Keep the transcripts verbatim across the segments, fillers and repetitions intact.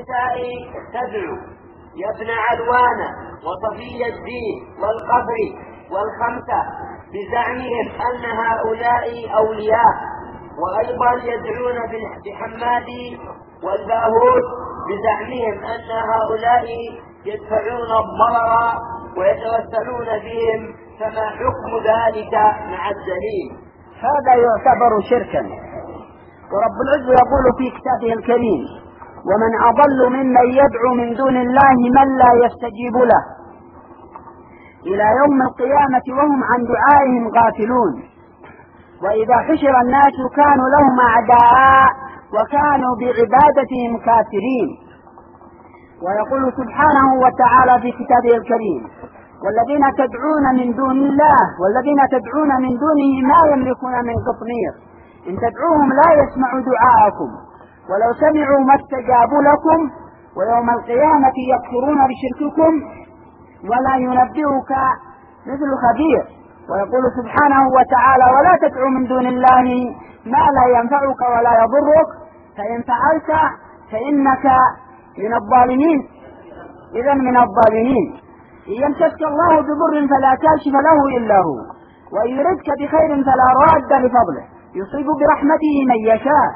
النساء تدعو يا ابن علوان وصفي الدين والقبر والخمسة بزعمهم أن هؤلاء أولياء، وأيضا يدعون بحماد والباهوت بزعمهم أن هؤلاء يدفعون الضرر ويتوسلون بهم، فما حكم ذلك مع الدليل؟ هذا يعتبر شركا، ورب العزة يقول في كتابه الكريم: ومن أضل ممن يدعو من دون الله من لا يستجيب له إلى يوم القيامة وهم عن دعائهم غافلون، وإذا حشر الناس كانوا لهم أعداء وكانوا بعبادتهم كافرين. ويقول سبحانه وتعالى في كتابه الكريم: والذين تدعون من دون الله والذين تدعون من دونه ما يملكون من قطمير إن تدعوهم لا يسمعوا دعاءكم ولو سمعوا ما استجابوا لكم ويوم القيامة يكفرون بشرككم ولا ينبئك مثل خبير. ويقول سبحانه وتعالى: ولا تدعوا من دون الله ما لا ينفعك ولا يضرك فإن فعلت فإنك من الظالمين. إذا من الظالمين. إن يمسسك الله بضر فلا كاشف له إلا هو، وإن يردك بخير فلا راد لفضله يصيب برحمته من يشاء.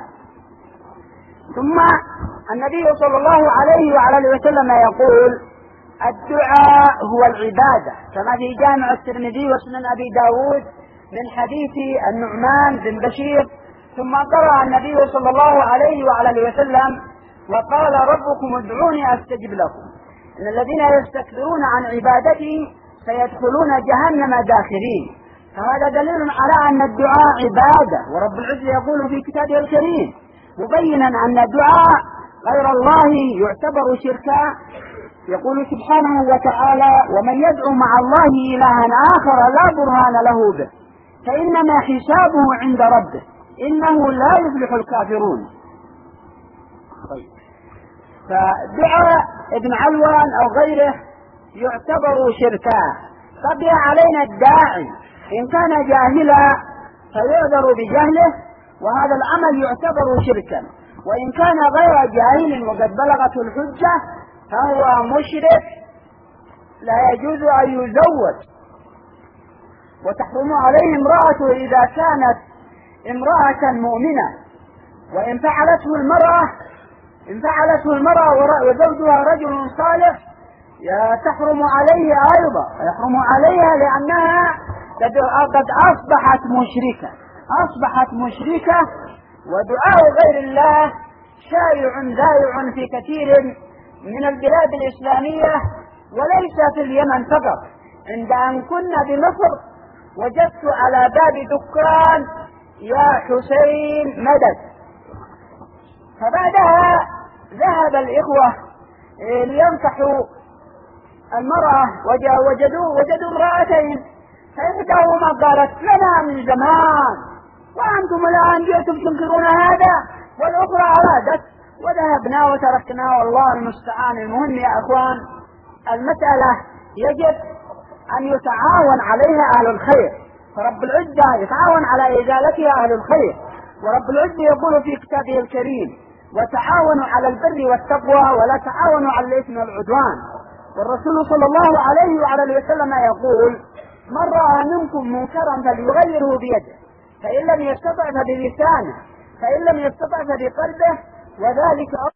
ثم النبي صلى الله عليه وعلى وسلم يقول: الدعاء هو العبادة، كما في جامع الترمذي وسنن أبي داود من حديث النعمان بن بشير. ثم قرأ النبي صلى الله عليه وعلى وسلم: وقال ربكم ادعوني أستجب لكم إن الذين يستكبرون عن عبادتي سيدخلون جهنم داخرين. فهذا دليل على أن الدعاء عبادة، ورب العزة يقول في كتابه الكريم مبينا أن الدعاء غير الله يعتبر شركا. يقول سبحانه وتعالى: ومن يدعو مع الله إلها آخر لا برهان له به فإنما حسابه عند ربه إنه لا يفلح الكافرون. طيب. فدعاء ابن علوان أو غيره يعتبر شركا. طبع علينا الداعي إن كان جاهلا فيعذر بجهله وهذا العمل يعتبر شركا، وإن كان غير جاهل وقد بلغته الحجة فهو مشرك لا يجوز أن يزوج. وتحرم عليه امرأته إذا كانت امرأة مؤمنة، وإن فعلته المرأة إن فعلته المرأة وزوجها رجل صالح تحرم عليه أيضا، يحرم عليها لأنها قد أصبحت مشركة أصبحت مشركة ودعاء غير الله شائع ذائع في كثير من البلاد الإسلامية وليس في اليمن فقط. عند أن كنا بمصر وجدت على باب دكان يا حسين مدد، فبعدها ذهب الإخوة لينصحوا المرأة وجدوا وجدوا امرأتين، فإحداهما قالت لنا من زمان وأنتم الآن جئتم تنكرون هذا، والأخرى أرادت وذهبنا وتركنا والله المستعان. المهم يا أخوان المسألة يجب أن يتعاون عليها أهل الخير، فرب العزة يتعاون على إزالتها أهل الخير. ورب العزة يقول في كتابه الكريم: وتعاونوا على البر والتقوى ولا تعاونوا على الإثم والعدوان. والرسول صلى الله عليه وعلى وسلم يقول: من رأى منكم منكرا فليغيره بيده فإن لم يستطع فبلسانه فإن لم يستطع فبقلبه وذلك